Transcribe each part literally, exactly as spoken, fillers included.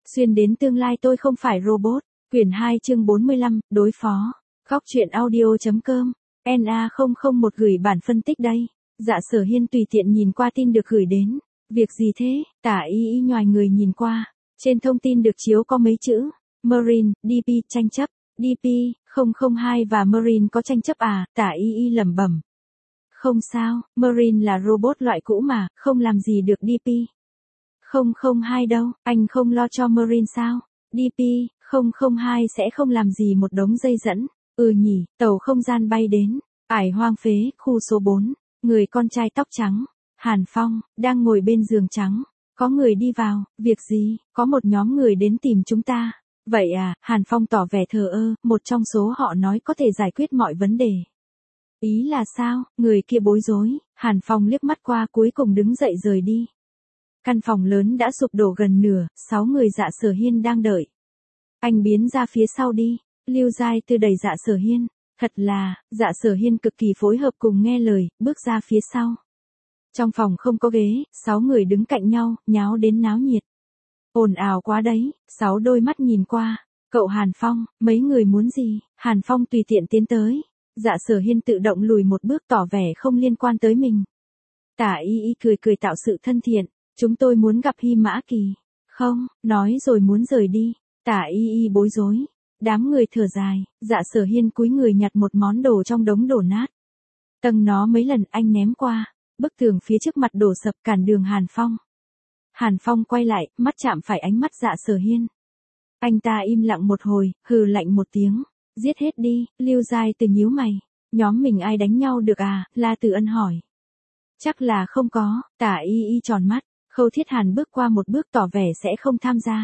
Xuyên đến tương lai tôi không phải robot. Quyển hai chương bốn mươi lăm, đối phó. Góc truyện audio.com. en a không không một gửi bản phân tích đây. Dạ Sở Hiên tùy tiện nhìn qua tin được gửi đến. Việc gì thế? Tả y y nhoài người nhìn qua. Trên thông tin được chiếu có mấy chữ. Marine, đê pê, tranh chấp. đê pê, không không hai và Marine có tranh chấp à? Tả y y lẩm bẩm. Không sao, Marine là robot loại cũ mà, không làm gì được đê pê. không không hai đâu, anh không lo cho Marine sao? đê pê, không không hai sẽ không làm gì một đống dây dẫn. Ừ nhỉ, tàu không gian bay đến. Ải hoang phế, khu số bốn. Người con trai tóc trắng. Hàn Phong, đang ngồi bên giường trắng. Có người đi vào, việc gì? Có một nhóm người đến tìm chúng ta. Vậy à, Hàn Phong tỏ vẻ thờ ơ, một trong số họ nói có thể giải quyết mọi vấn đề. Ý là sao? Người kia bối rối. Hàn Phong liếc mắt qua cuối cùng đứng dậy rời đi. Căn phòng lớn đã sụp đổ gần nửa, sáu người Dạ Sở Hiên đang đợi. Anh biến ra phía sau đi. Lưu Giai Tư đẩy Dạ Sở Hiên. Thật là, Dạ Sở Hiên cực kỳ phối hợp cùng nghe lời, bước ra phía sau. Trong phòng không có ghế, sáu người đứng cạnh nhau, nháo đến náo nhiệt. Ồn ào quá đấy, sáu đôi mắt nhìn qua. Cậu Hàn Phong, mấy người muốn gì? Hàn Phong tùy tiện tiến tới. Dạ Sở Hiên tự động lùi một bước tỏ vẻ không liên quan tới mình. Tả y y cười cười tạo sự thân thiện. Chúng tôi muốn gặp Hy Mã Kỳ. Không, nói rồi muốn rời đi. Tả y y bối rối. Đám người thở dài, Dạ Sở Hiên cúi người nhặt một món đồ trong đống đổ nát. Tầng nó mấy lần anh ném qua. Bức tường phía trước mặt đổ sập cản đường Hàn Phong. Hàn Phong quay lại, mắt chạm phải ánh mắt Dạ Sở Hiên. Anh ta im lặng một hồi, hừ lạnh một tiếng. Giết hết đi, Lưu Giai Từ nhíu mày. Nhóm mình ai đánh nhau được à? La Từ Ân hỏi. Chắc là không có. Tả y y tròn mắt. Khâu Thiết Hàn bước qua một bước tỏ vẻ sẽ không tham gia.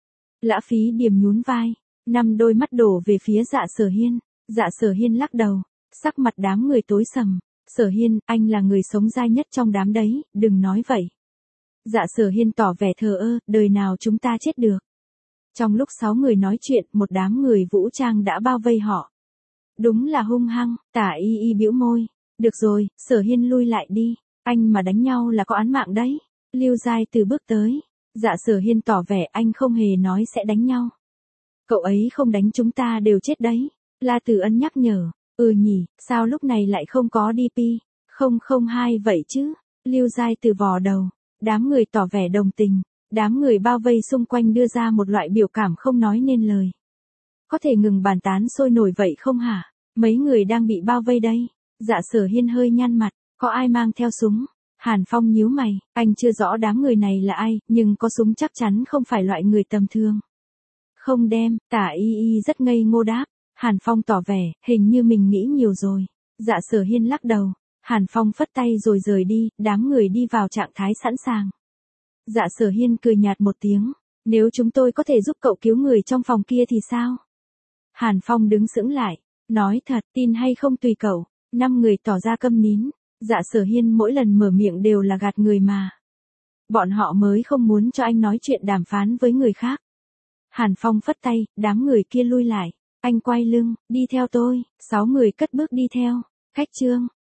Lã Phí Điềm nhún vai. Năm đôi mắt đổ về phía Dạ Sở Hiên. Dạ Sở Hiên lắc đầu. Sắc mặt đám người tối sầm. Sở Hiên, anh là người sống dai nhất trong đám đấy, đừng nói vậy. Dạ Sở Hiên tỏ vẻ thờ ơ, đời nào chúng ta chết được. Trong lúc sáu người nói chuyện, một đám người vũ trang đã bao vây họ. Đúng là hung hăng. Tả y y bĩu môi. Được rồi, Sở Hiên lui lại đi. Anh mà đánh nhau là có án mạng đấy. Lưu Giai Từ bước tới. Dạ Sở Hiên tỏ vẻ anh không hề nói sẽ đánh nhau. Cậu ấy không đánh chúng ta đều chết đấy. La Từ Ân nhắc nhở. Ừ nhỉ, sao lúc này lại không có đê pê? không không hai vậy chứ? Lưu Giai Từ vò đầu. Đám người tỏ vẻ đồng tình. Đám người bao vây xung quanh đưa ra một loại biểu cảm không nói nên lời. Có thể ngừng bàn tán sôi nổi vậy không hả? Mấy người đang bị bao vây đây. Dạ Sở Hiên hơi nhăn mặt. Có ai mang theo súng? Hàn Phong nhíu mày. Anh chưa rõ đám người này là ai, nhưng có súng chắc chắn không phải loại người tầm thường. Không đem, Tả y y rất ngây ngô đáp. Hàn Phong tỏ vẻ, hình như mình nghĩ nhiều rồi. Dạ Sở Hiên lắc đầu. Hàn Phong phất tay rồi rời đi, đám người đi vào trạng thái sẵn sàng. Dạ Sở Hiên cười nhạt một tiếng. Nếu chúng tôi có thể giúp cậu cứu người trong phòng kia thì sao? Hàn Phong đứng sững lại. Nói thật, tin hay không tùy cậu. Năm người tỏ ra câm nín. Dạ Sở Hiên mỗi lần mở miệng đều là gạt người mà. Bọn họ mới không muốn cho anh nói chuyện đàm phán với người khác. Hàn Phong phất tay, đám người kia lui lại. Anh quay lưng, đi theo tôi. Sáu người cất bước đi theo. Khách trương,